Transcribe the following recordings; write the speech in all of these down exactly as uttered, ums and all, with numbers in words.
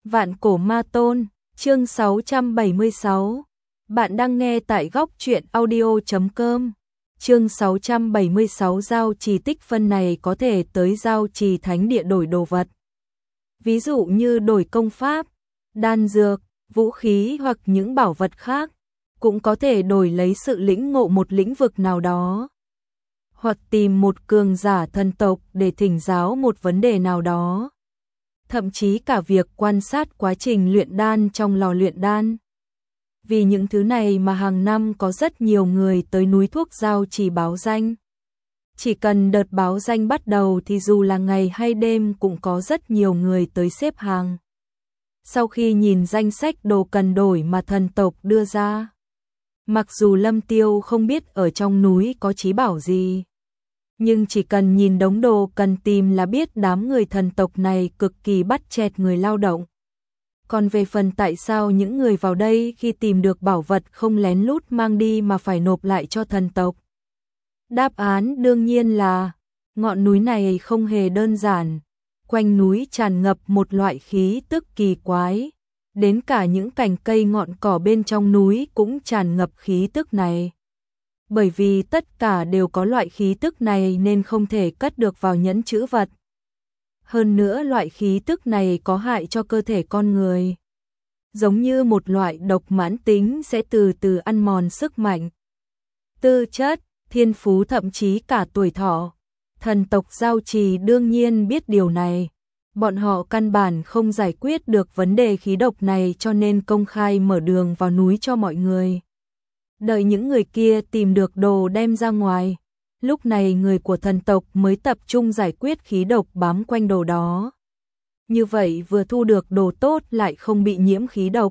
Vạn cổ ma tôn, chương sáu trăm bảy mươi sáu. Bạn đang nghe tại góc truyện audio chấm com. Chương sáu trăm bảy mươi sáu giao trì tích phân này có thể tới giao trì thánh địa đổi đồ vật. Ví dụ như đổi công pháp, đan dược, vũ khí hoặc những bảo vật khác, cũng có thể đổi lấy sự lĩnh ngộ một lĩnh vực nào đó. Hoặc tìm một cường giả thần tộc để thỉnh giáo một vấn đề nào đó. Thậm chí cả việc quan sát quá trình luyện đan trong lò luyện đan. Vì những thứ này mà hàng năm có rất nhiều người tới núi thuốc giao trì báo danh. Chỉ cần đợt báo danh bắt đầu thì dù là ngày hay đêm cũng có rất nhiều người tới xếp hàng. Sau khi nhìn danh sách đồ cần đổi mà thần tộc đưa ra, mặc dù Lâm Tiêu không biết ở trong núi có trí bảo gì, nhưng chỉ cần nhìn đống đồ cần tìm là biết đám người thần tộc này cực kỳ bắt chẹt người lao động. Còn về phần tại sao những người vào đây khi tìm được bảo vật không lén lút mang đi mà phải nộp lại cho thần tộc? Đáp án đương nhiên là ngọn núi này không hề đơn giản, quanh núi tràn ngập một loại khí tức kỳ quái, đến cả những cành cây ngọn cỏ bên trong núi cũng tràn ngập khí tức này. Bởi vì tất cả đều có loại khí tức này nên không thể cất được vào nhẫn trữ vật. Hơn nữa loại khí tức này có hại cho cơ thể con người. Giống như một loại độc mãn tính sẽ từ từ ăn mòn sức mạnh, tư chất, thiên phú thậm chí cả tuổi thọ. Thần tộc giao trì đương nhiên biết điều này. Bọn họ căn bản không giải quyết được vấn đề khí độc này cho nên công khai mở đường vào núi cho mọi người. Đợi những người kia tìm được đồ đem ra ngoài, lúc này người của thần tộc mới tập trung giải quyết khí độc bám quanh đồ đó. Như vậy vừa thu được đồ tốt lại không bị nhiễm khí độc.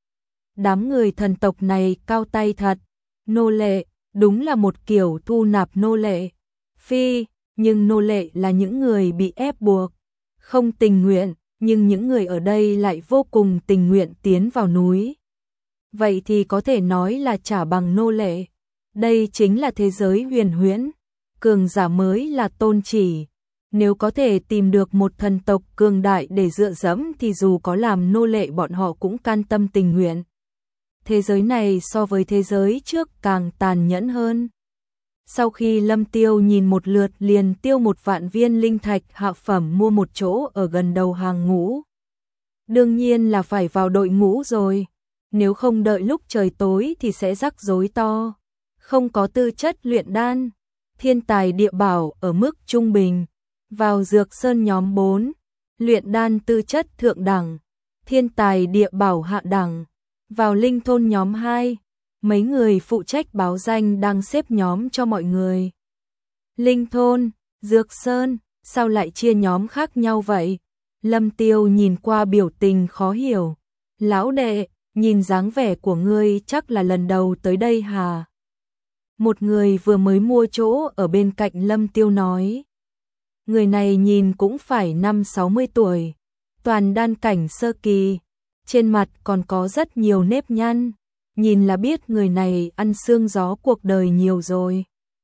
Đám người thần tộc này cao tay thật, nô lệ, đúng là một kiểu thu nạp nô lệ. Phi, nhưng nô lệ là những người bị ép buộc, không tình nguyện, nhưng những người ở đây lại vô cùng tình nguyện tiến vào núi. Vậy thì có thể nói là trả bằng nô lệ. Đây chính là thế giới huyền huyễn. Cường giả mới là tôn chỉ. Nếu có thể tìm được một thần tộc cường đại để dựa dẫm thì dù có làm nô lệ bọn họ cũng can tâm tình nguyện. Thế giới này so với thế giới trước càng tàn nhẫn hơn. Sau khi Lâm Tiêu nhìn một lượt liền tiêu một vạn viên linh thạch hạ phẩm mua một chỗ ở gần đầu hàng ngũ. Đương nhiên là phải vào đội ngũ rồi. Nếu không đợi lúc trời tối thì sẽ rắc rối to. Không có tư chất luyện đan, thiên tài địa bảo ở mức trung bình, vào dược sơn nhóm bốn, luyện đan tư chất thượng đẳng, thiên tài địa bảo hạ đẳng, vào linh thôn nhóm hai, mấy người phụ trách báo danh đang xếp nhóm cho mọi người. Linh thôn, dược sơn, sao lại chia nhóm khác nhau vậy? Lâm Tiêu nhìn qua biểu tình khó hiểu. Lão đệ, nhìn dáng vẻ của ngươi chắc là lần đầu tới đây hả? Một người vừa mới mua chỗ ở bên cạnh Lâm Tiêu nói. Người này nhìn cũng phải năm sáu mươi tuổi, toàn đan cảnh sơ kỳ, trên mặt còn có rất nhiều nếp nhăn, nhìn là biết người này ăn sương gió cuộc đời nhiều rồi.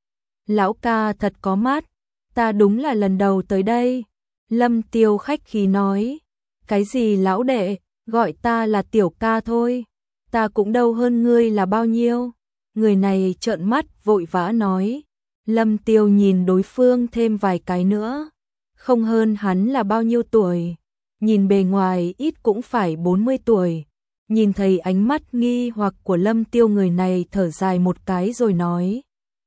Lão ca thật có mắt, ta đúng là lần đầu tới đây. Lâm Tiêu khách khí nói. Cái gì lão đệ, gọi ta là tiểu ca thôi, ta cũng đâu hơn ngươi là bao nhiêu. Người này trợn mắt vội vã nói. Lâm Tiêu nhìn đối phương thêm vài cái nữa, không hơn hắn là bao nhiêu tuổi, nhìn bề ngoài ít cũng phải bốn mươi tuổi. Nhìn thấy ánh mắt nghi hoặc của Lâm Tiêu, người này thở dài một cái rồi nói.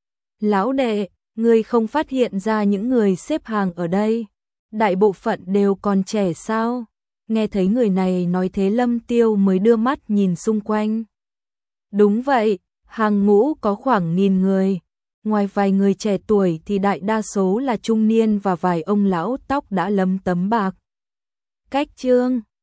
Lão đệ, ngươi không phát hiện ra những người xếp hàng ở đây, đại bộ phận đều còn trẻ sao? Nghe thấy người này nói thế Lâm Tiêu mới đưa mắt nhìn xung quanh. Đúng vậy, hàng ngũ có khoảng nghìn người. Ngoài vài người trẻ tuổi thì đại đa số là trung niên và vài ông lão tóc đã lấm tấm bạc. Cách chương